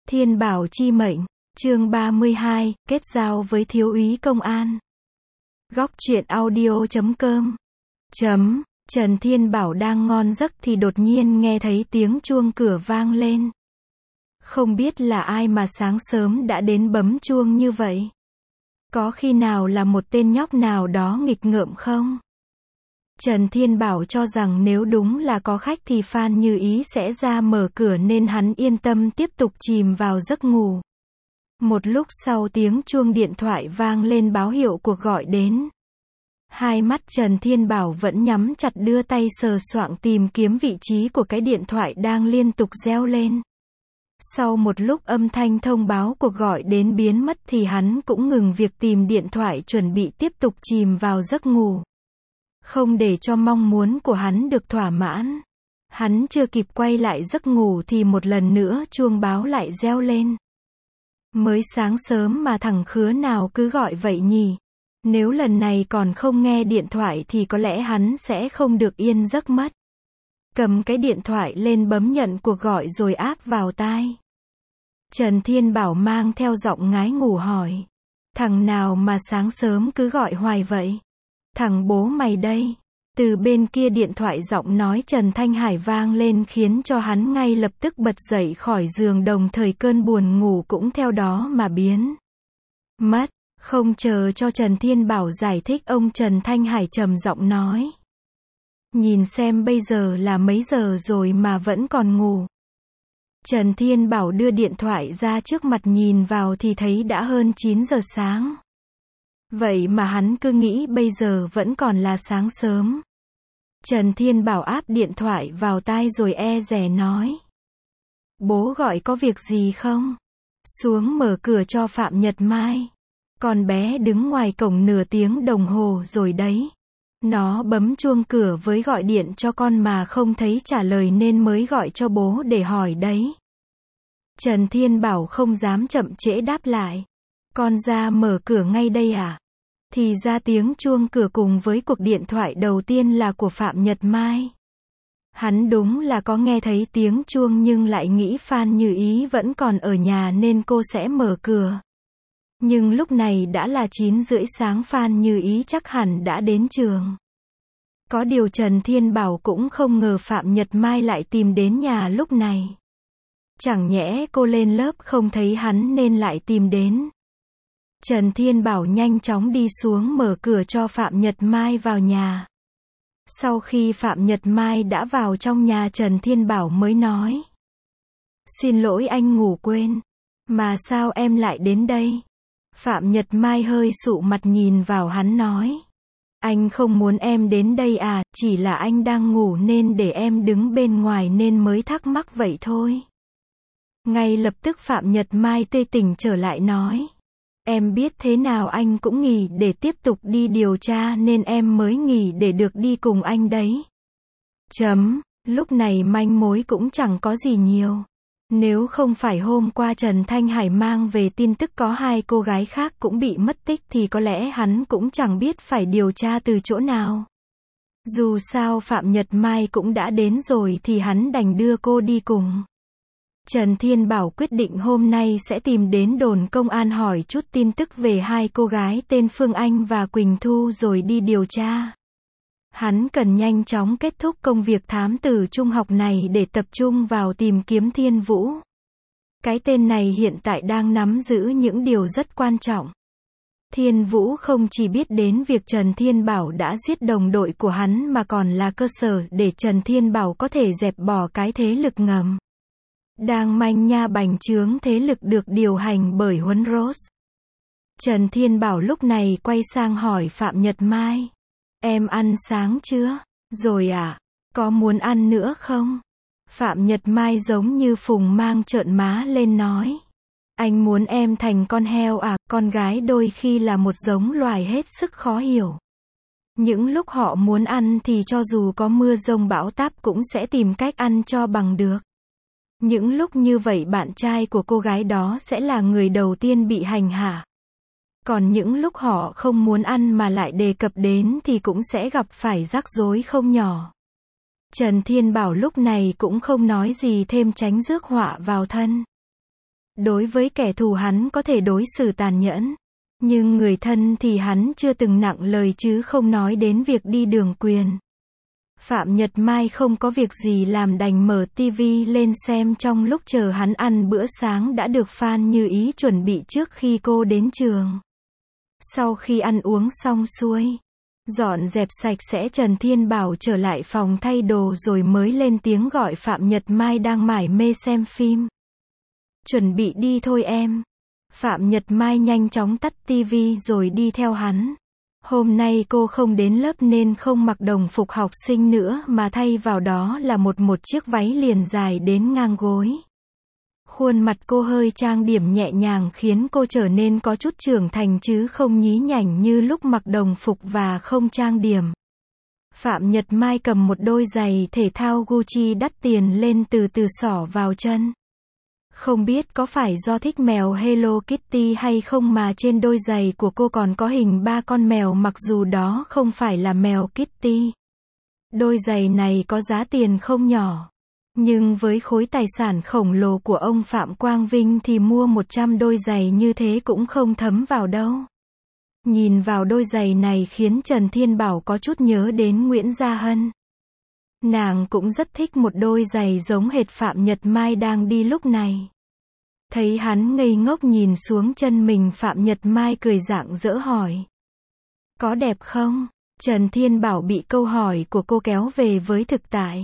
Thiên Bảo chi mệnh, chương 32, kết giao với thiếu úy công an. Góc truyện audio.com. Trần Thiên Bảo đang ngon giấc thì đột nhiên nghe thấy tiếng chuông cửa vang lên. Không biết là ai mà sáng sớm đã đến bấm chuông như vậy. Có khi nào là một tên nhóc nào đó nghịch ngợm không? Trần Thiên Bảo cho rằng nếu đúng là có khách thì Phan Như Ý sẽ ra mở cửa nên hắn yên tâm tiếp tục chìm vào giấc ngủ. Một lúc sau tiếng chuông điện thoại vang lên báo hiệu cuộc gọi đến. Hai mắt Trần Thiên Bảo vẫn nhắm chặt, đưa tay sờ soạng tìm kiếm vị trí của cái điện thoại đang liên tục reo lên. Sau một lúc âm thanh thông báo cuộc gọi đến biến mất thì hắn cũng ngừng việc tìm điện thoại, chuẩn bị tiếp tục chìm vào giấc ngủ. Không để cho mong muốn của hắn được thỏa mãn. Hắn chưa kịp quay lại giấc ngủ thì một lần nữa chuông báo lại reo lên. Mới sáng sớm mà thằng khứa nào cứ gọi vậy nhỉ? Nếu lần này còn không nghe điện thoại thì có lẽ hắn sẽ không được yên giấc mất. Cầm cái điện thoại lên bấm nhận cuộc gọi rồi áp vào tai. Trần Thiên Bảo mang theo giọng ngái ngủ hỏi. Thằng nào mà sáng sớm cứ gọi hoài vậy? Thằng bố mày đây. Từ bên kia điện thoại giọng nói Trần Thanh Hải vang lên khiến cho hắn ngay lập tức bật dậy khỏi giường, đồng thời cơn buồn ngủ cũng theo đó mà biến mất. Không chờ cho Trần Thiên Bảo giải thích, ông Trần Thanh Hải trầm giọng nói. Nhìn xem bây giờ là mấy giờ rồi mà vẫn còn ngủ. Trần Thiên Bảo đưa điện thoại ra trước mặt nhìn vào thì thấy đã hơn 9 giờ sáng. Vậy mà hắn cứ nghĩ bây giờ vẫn còn là sáng sớm. Trần Thiên Bảo áp điện thoại vào tai rồi e dè nói. Bố gọi có việc gì không? Xuống mở cửa cho Phạm Nhật Mai. Con bé đứng ngoài cổng nửa tiếng đồng hồ rồi đấy. Nó bấm chuông cửa với gọi điện cho con mà không thấy trả lời nên mới gọi cho bố để hỏi đấy. Trần Thiên Bảo không dám chậm trễ đáp lại. Con ra mở cửa ngay đây à? Thì ra tiếng chuông cửa cùng với cuộc điện thoại đầu tiên là của Phạm Nhật Mai. Hắn đúng là có nghe thấy tiếng chuông nhưng lại nghĩ Phan Như Ý vẫn còn ở nhà nên cô sẽ mở cửa. Nhưng lúc này đã là 9:30 sáng, Phan Như Ý chắc hẳn đã đến trường. Có điều Trần Thiên Bảo cũng không ngờ Phạm Nhật Mai lại tìm đến nhà lúc này. Chẳng nhẽ cô lên lớp không thấy hắn nên lại tìm đến. Trần Thiên Bảo nhanh chóng đi xuống mở cửa cho Phạm Nhật Mai vào nhà. Sau khi Phạm Nhật Mai đã vào trong nhà, Trần Thiên Bảo mới nói. Xin lỗi anh ngủ quên. Mà sao em lại đến đây? Phạm Nhật Mai hơi sụ mặt nhìn vào hắn nói. Anh không muốn em đến đây à, chỉ là anh đang ngủ nên để em đứng bên ngoài nên mới thắc mắc vậy thôi. Ngay lập tức Phạm Nhật Mai tươi tỉnh trở lại nói. Em biết thế nào anh cũng nghỉ để tiếp tục đi điều tra nên em mới nghỉ để được đi cùng anh đấy. Lúc này manh mối cũng chẳng có gì nhiều. Nếu không phải hôm qua Trần Thanh Hải mang về tin tức có hai cô gái khác cũng bị mất tích thì có lẽ hắn cũng chẳng biết phải điều tra từ chỗ nào. Dù sao Phạm Nhật Mai cũng đã đến rồi thì hắn đành đưa cô đi cùng. Trần Thiên Bảo quyết định hôm nay sẽ tìm đến đồn công an hỏi chút tin tức về hai cô gái tên Phương Anh và Quỳnh Thu rồi đi điều tra. Hắn cần nhanh chóng kết thúc công việc thám tử trung học này để tập trung vào tìm kiếm Thiên Vũ. Cái tên này hiện tại đang nắm giữ những điều rất quan trọng. Thiên Vũ không chỉ biết đến việc Trần Thiên Bảo đã giết đồng đội của hắn mà còn là cơ sở để Trần Thiên Bảo có thể dẹp bỏ cái thế lực ngầm đang manh nha bành trướng thế lực được điều hành bởi Huấn Rose. Trần Thiên Bảo lúc này quay sang hỏi Phạm Nhật Mai. Em ăn sáng chưa? Rồi à? Có muốn ăn nữa không? Phạm Nhật Mai giống như phùng mang trợn má lên nói. Anh muốn em thành con heo à? Con gái đôi khi là một giống loài hết sức khó hiểu. Những lúc họ muốn ăn thì cho dù có mưa giông bão táp cũng sẽ tìm cách ăn cho bằng được. Những lúc như vậy bạn trai của cô gái đó sẽ là người đầu tiên bị hành hạ. Còn những lúc họ không muốn ăn mà lại đề cập đến thì cũng sẽ gặp phải rắc rối không nhỏ. Trần Thiên Bảo lúc này cũng không nói gì thêm tránh rước họa vào thân. Đối với kẻ thù hắn có thể đối xử tàn nhẫn. Nhưng người thân thì hắn chưa từng nặng lời chứ không nói đến việc đi đường quyền. Phạm Nhật Mai không có việc gì làm đành mở tivi lên xem trong lúc chờ hắn ăn bữa sáng đã được Phan Như Ý chuẩn bị trước khi cô đến trường. Sau khi ăn uống xong xuôi, dọn dẹp sạch sẽ, Trần Thiên Bảo trở lại phòng thay đồ rồi mới lên tiếng gọi Phạm Nhật Mai đang mải mê xem phim. Chuẩn bị đi thôi em. Phạm Nhật Mai nhanh chóng tắt tivi rồi đi theo hắn. Hôm nay cô không đến lớp nên không mặc đồng phục học sinh nữa mà thay vào đó là một chiếc váy liền dài đến ngang gối. Khuôn mặt cô hơi trang điểm nhẹ nhàng khiến cô trở nên có chút trưởng thành chứ không nhí nhảnh như lúc mặc đồng phục và không trang điểm. Phạm Nhật Mai cầm một đôi giày thể thao Gucci đắt tiền lên từ từ xỏ vào chân. Không biết có phải do thích mèo Hello Kitty hay không mà trên đôi giày của cô còn có hình 3 con mèo mặc dù đó không phải là mèo Kitty. Đôi giày này có giá tiền không nhỏ. Nhưng với khối tài sản khổng lồ của ông Phạm Quang Vinh thì mua 100 đôi giày như thế cũng không thấm vào đâu. Nhìn vào đôi giày này khiến Trần Thiên Bảo có chút nhớ đến Nguyễn Gia Hân. Nàng cũng rất thích một đôi giày giống hệt Phạm Nhật Mai đang đi lúc này. Thấy hắn ngây ngốc nhìn xuống chân mình, Phạm Nhật Mai cười rạng rỡ hỏi. Có đẹp không? Trần Thiên Bảo bị câu hỏi của cô kéo về với thực tại.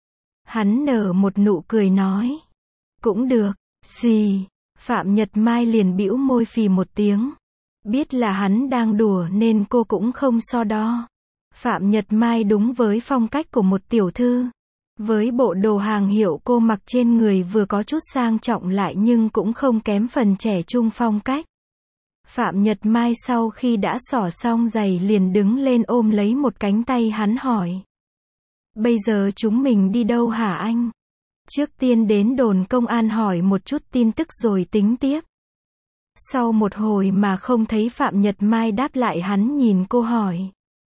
Hắn nở một nụ cười nói. Cũng được, xì. Phạm Nhật Mai liền bĩu môi phì một tiếng. Biết là hắn đang đùa nên cô cũng không so đo. Phạm Nhật Mai đúng với phong cách của một tiểu thư. Với bộ đồ hàng hiệu cô mặc trên người vừa có chút sang trọng lại nhưng cũng không kém phần trẻ trung phong cách. Phạm Nhật Mai sau khi đã xỏ xong giày liền đứng lên ôm lấy một cánh tay hắn hỏi. Bây giờ chúng mình đi đâu hả anh? Trước tiên đến đồn công an hỏi một chút tin tức rồi tính tiếp. Sau một hồi mà không thấy Phạm Nhật Mai đáp lại, hắn nhìn cô hỏi.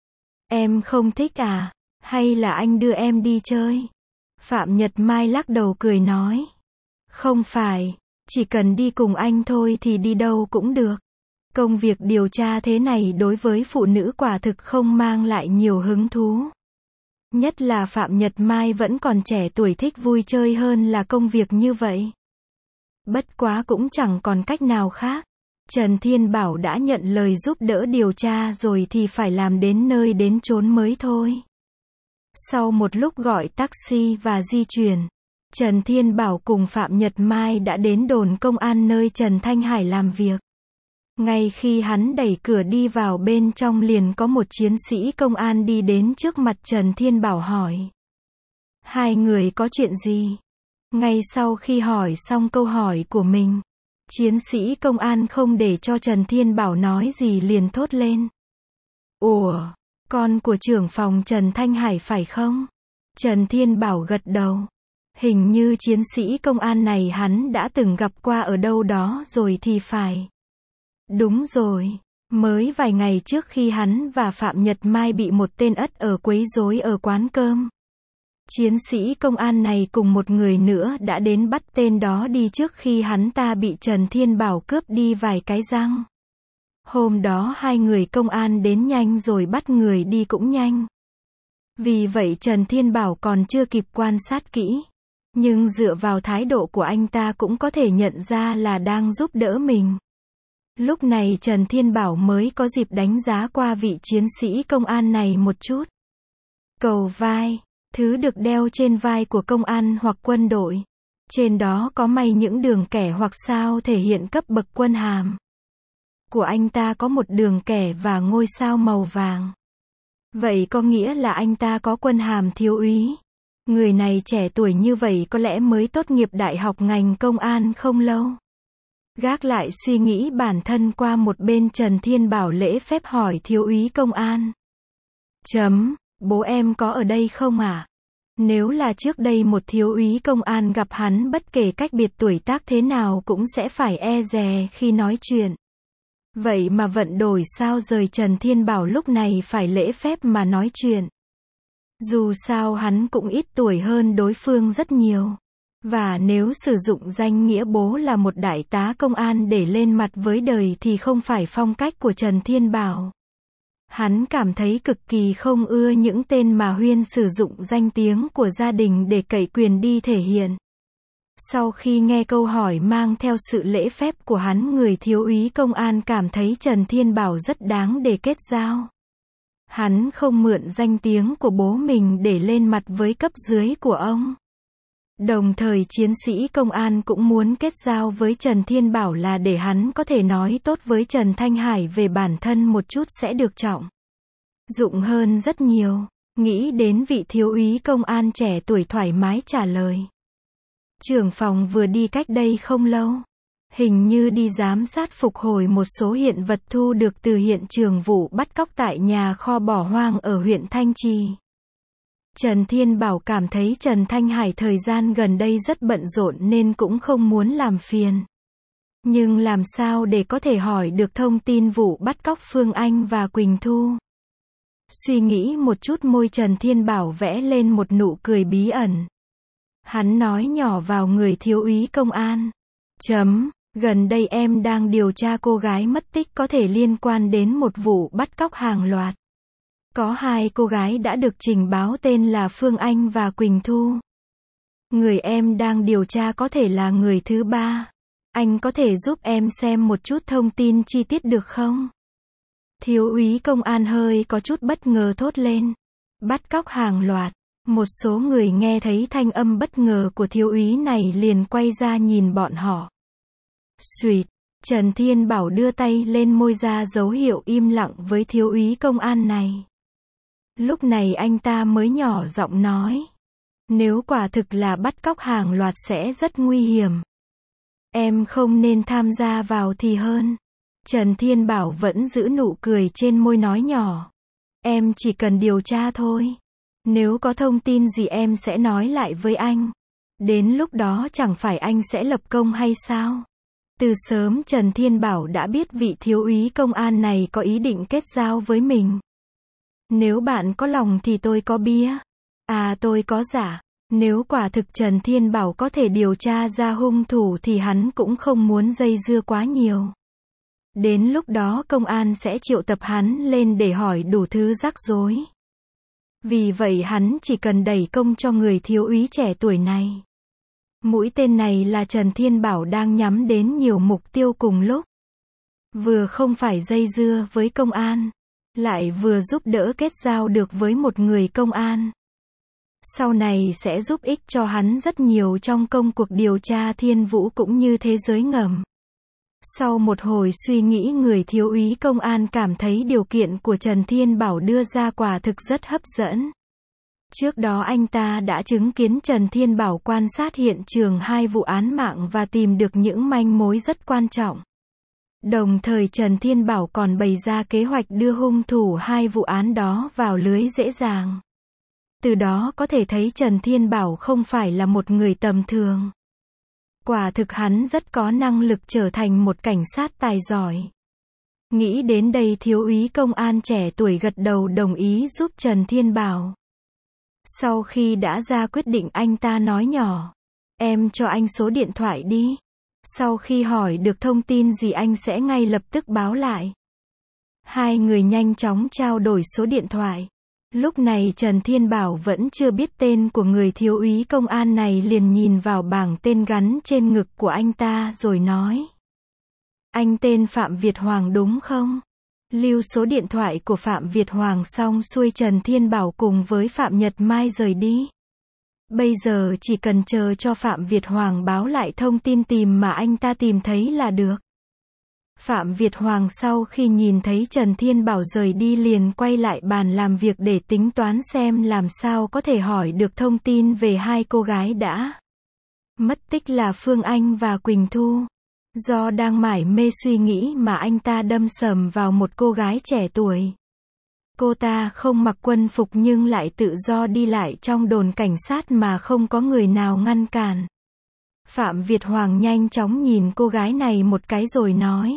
Em không thích à? Hay là anh đưa em đi chơi? Phạm Nhật Mai lắc đầu cười nói. Không phải, chỉ cần đi cùng anh thôi thì đi đâu cũng được. Công việc điều tra thế này đối với phụ nữ quả thực không mang lại nhiều hứng thú. Nhất là Phạm Nhật Mai vẫn còn trẻ tuổi, thích vui chơi hơn là công việc như vậy. Bất quá cũng chẳng còn cách nào khác. Trần Thiên Bảo đã nhận lời giúp đỡ điều tra rồi thì phải làm đến nơi đến chốn mới thôi. Sau một lúc gọi taxi và di chuyển, Trần Thiên Bảo cùng Phạm Nhật Mai đã đến đồn công an nơi Trần Thanh Hải làm việc. Ngay khi hắn đẩy cửa đi vào bên trong liền có một chiến sĩ công an đi đến trước mặt Trần Thiên Bảo hỏi. Hai người có chuyện gì? Ngay sau khi hỏi xong câu hỏi của mình, chiến sĩ công an không để cho Trần Thiên Bảo nói gì liền thốt lên. Ủa, con của trưởng phòng Trần Thanh Hải phải không? Trần Thiên Bảo gật đầu. Hình như chiến sĩ công an này hắn đã từng gặp qua ở đâu đó rồi thì phải. Đúng rồi, mới vài ngày trước khi hắn và Phạm Nhật Mai bị một tên ất ở quấy rối ở quán cơm. Chiến sĩ công an này cùng một người nữa đã đến bắt tên đó đi trước khi hắn ta bị Trần Thiên Bảo cướp đi vài cái răng. Hôm đó hai người công an đến nhanh rồi bắt người đi cũng nhanh. Vì vậy Trần Thiên Bảo còn chưa kịp quan sát kỹ. Nhưng dựa vào thái độ của anh ta cũng có thể nhận ra là đang giúp đỡ mình. Lúc này Trần Thiên Bảo mới có dịp đánh giá qua vị chiến sĩ công an này một chút. Cầu vai, thứ được đeo trên vai của công an hoặc quân đội. Trên đó có may những đường kẻ hoặc sao thể hiện cấp bậc quân hàm. Của anh ta có một đường kẻ và ngôi sao màu vàng. Vậy có nghĩa là anh ta có quân hàm thiếu úy. Người này trẻ tuổi như vậy có lẽ mới tốt nghiệp đại học ngành công an không lâu. Gác lại suy nghĩ bản thân qua một bên, Trần Thiên Bảo lễ phép hỏi thiếu úy công an. Bố em có ở đây không ạ? Nếu là trước đây một thiếu úy công an gặp hắn bất kể cách biệt tuổi tác thế nào cũng sẽ phải e dè khi nói chuyện. Vậy mà vận đổi sao rời Trần Thiên Bảo lúc này phải lễ phép mà nói chuyện. Dù sao hắn cũng ít tuổi hơn đối phương rất nhiều. Và nếu sử dụng danh nghĩa bố là một đại tá công an để lên mặt với đời thì không phải phong cách của Trần Thiên Bảo. Hắn cảm thấy cực kỳ không ưa những tên mà Huyên sử dụng danh tiếng của gia đình để cậy quyền đi thể hiện. Sau khi nghe câu hỏi mang theo sự lễ phép của hắn, người thiếu úy công an cảm thấy Trần Thiên Bảo rất đáng để kết giao. Hắn không mượn danh tiếng của bố mình để lên mặt với cấp dưới của ông. Đồng thời chiến sĩ công an cũng muốn kết giao với Trần Thiên Bảo là để hắn có thể nói tốt với Trần Thanh Hải về bản thân một chút sẽ được trọng dụng hơn rất nhiều. Nghĩ đến vị thiếu úy công an trẻ tuổi thoải mái trả lời. Trưởng phòng vừa đi cách đây không lâu. Hình như đi giám sát phục hồi một số hiện vật thu được từ hiện trường vụ bắt cóc tại nhà kho bỏ hoang ở huyện Thanh Trì. Trần Thiên Bảo cảm thấy Trần Thanh Hải thời gian gần đây rất bận rộn nên cũng không muốn làm phiền. Nhưng làm sao để có thể hỏi được thông tin vụ bắt cóc Phương Anh và Quỳnh Thu? Suy nghĩ một chút, môi Trần Thiên Bảo vẽ lên một nụ cười bí ẩn. Hắn nói nhỏ vào người thiếu úy công an. Gần đây em đang điều tra cô gái mất tích có thể liên quan đến một vụ bắt cóc hàng loạt. Có 2 cô gái đã được trình báo tên là Phương Anh và Quỳnh Thu. Người em đang điều tra có thể là người thứ 3. Anh có thể giúp em xem một chút thông tin chi tiết được không? Thiếu úy công an hơi có chút bất ngờ thốt lên. Bắt cóc hàng loạt. Một số người nghe thấy thanh âm bất ngờ của thiếu úy này liền quay ra nhìn bọn họ. Xuỵt, Trần Thiên Bảo đưa tay lên môi ra dấu hiệu im lặng với thiếu úy công an này. Lúc này anh ta mới nhỏ giọng nói. Nếu quả thực là bắt cóc hàng loạt sẽ rất nguy hiểm. Em không nên tham gia vào thì hơn. Trần Thiên Bảo vẫn giữ nụ cười trên môi nói nhỏ. Em chỉ cần điều tra thôi. Nếu có thông tin gì em sẽ nói lại với anh. Đến lúc đó chẳng phải anh sẽ lập công hay sao? Từ sớm Trần Thiên Bảo đã biết vị thiếu úy công an này có ý định kết giao với mình. Nếu bạn có lòng thì tôi có bia. À, tôi có giả. Nếu quả thực Trần Thiên Bảo có thể điều tra ra hung thủ thì hắn cũng không muốn dây dưa quá nhiều. Đến lúc đó công an sẽ triệu tập hắn lên để hỏi đủ thứ rắc rối. Vì vậy hắn chỉ cần đẩy công cho người thiếu úy trẻ tuổi này. Mũi tên này là Trần Thiên Bảo đang nhắm đến nhiều mục tiêu cùng lúc. Vừa không phải dây dưa với công an, lại vừa giúp đỡ kết giao được với một người công an. Sau này sẽ giúp ích cho hắn rất nhiều trong công cuộc điều tra Thiên Vũ cũng như thế giới ngầm. Sau một hồi suy nghĩ, người thiếu úy công an cảm thấy điều kiện của Trần Thiên Bảo đưa ra quả thực rất hấp dẫn. Trước đó anh ta đã chứng kiến Trần Thiên Bảo quan sát hiện trường 2 vụ án mạng và tìm được những manh mối rất quan trọng. Đồng thời Trần Thiên Bảo còn bày ra kế hoạch đưa hung thủ 2 vụ án đó vào lưới dễ dàng. Từ đó có thể thấy Trần Thiên Bảo không phải là một người tầm thường. Quả thực hắn rất có năng lực trở thành một cảnh sát tài giỏi. Nghĩ đến đây thiếu úy công an trẻ tuổi gật đầu đồng ý giúp Trần Thiên Bảo. Sau khi đã ra quyết định anh ta nói nhỏ. Em cho anh số điện thoại đi. Sau khi hỏi được thông tin gì anh sẽ ngay lập tức báo lại. 2 người nhanh chóng trao đổi số điện thoại. Lúc này Trần Thiên Bảo vẫn chưa biết tên của người thiếu úy công an này, liền nhìn vào bảng tên gắn trên ngực của anh ta rồi nói. Anh tên Phạm Việt Hoàng đúng không? Lưu số điện thoại của Phạm Việt Hoàng xong xuôi, Trần Thiên Bảo cùng với Phạm Nhật Mai rời đi. Bây giờ chỉ cần chờ cho Phạm Việt Hoàng báo lại thông tin tìm mà anh ta tìm thấy là được. Phạm Việt Hoàng sau khi nhìn thấy Trần Thiên Bảo rời đi liền quay lại bàn làm việc để tính toán xem làm sao có thể hỏi được thông tin về 2 cô gái đã mất tích là Phương Anh và Quỳnh Thu. Do đang mải mê suy nghĩ mà anh ta đâm sầm vào một cô gái trẻ tuổi. Cô ta không mặc quân phục nhưng lại tự do đi lại trong đồn cảnh sát mà không có người nào ngăn cản. Phạm Việt Hoàng nhanh chóng nhìn cô gái này một cái rồi nói.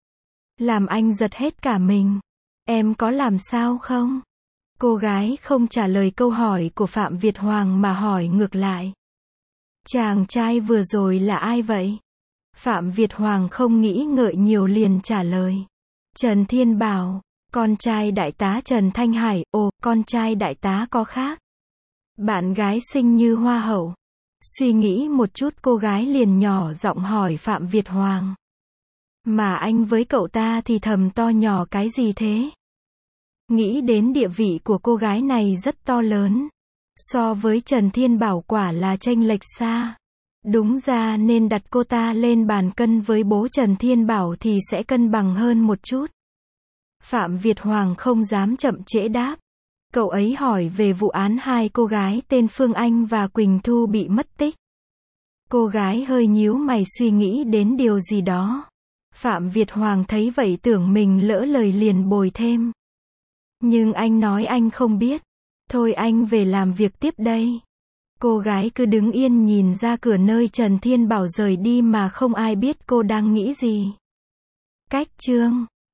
Làm anh giật hết cả mình. Em có làm sao không? Cô gái không trả lời câu hỏi của Phạm Việt Hoàng mà hỏi ngược lại. Chàng trai vừa rồi là ai vậy? Phạm Việt Hoàng không nghĩ ngợi nhiều liền trả lời. Trần Thiên Bảo, con trai đại tá Trần Thanh Hải. Ồ, con trai đại tá có khác. Bạn gái xinh như hoa hậu. Suy nghĩ một chút cô gái liền nhỏ giọng hỏi Phạm Việt Hoàng. Mà anh với cậu ta thì thầm to nhỏ cái gì thế? Nghĩ đến địa vị của cô gái này rất to lớn. So với Trần Thiên Bảo quả là chênh lệch xa. Đúng ra nên đặt cô ta lên bàn cân với bố Trần Thiên Bảo thì sẽ cân bằng hơn một chút. Phạm Việt Hoàng không dám chậm trễ đáp. Cậu ấy hỏi về vụ án hai cô gái tên Phương Anh và Quỳnh Thu bị mất tích. Cô gái hơi nhíu mày suy nghĩ đến điều gì đó. Phạm Việt Hoàng thấy vậy tưởng mình lỡ lời liền bồi thêm. Nhưng anh nói anh không biết. Thôi anh về làm việc tiếp đây. Cô gái cứ đứng yên nhìn ra cửa nơi Trần Thiên Bảo rời đi mà không ai biết cô đang nghĩ gì. Cách chương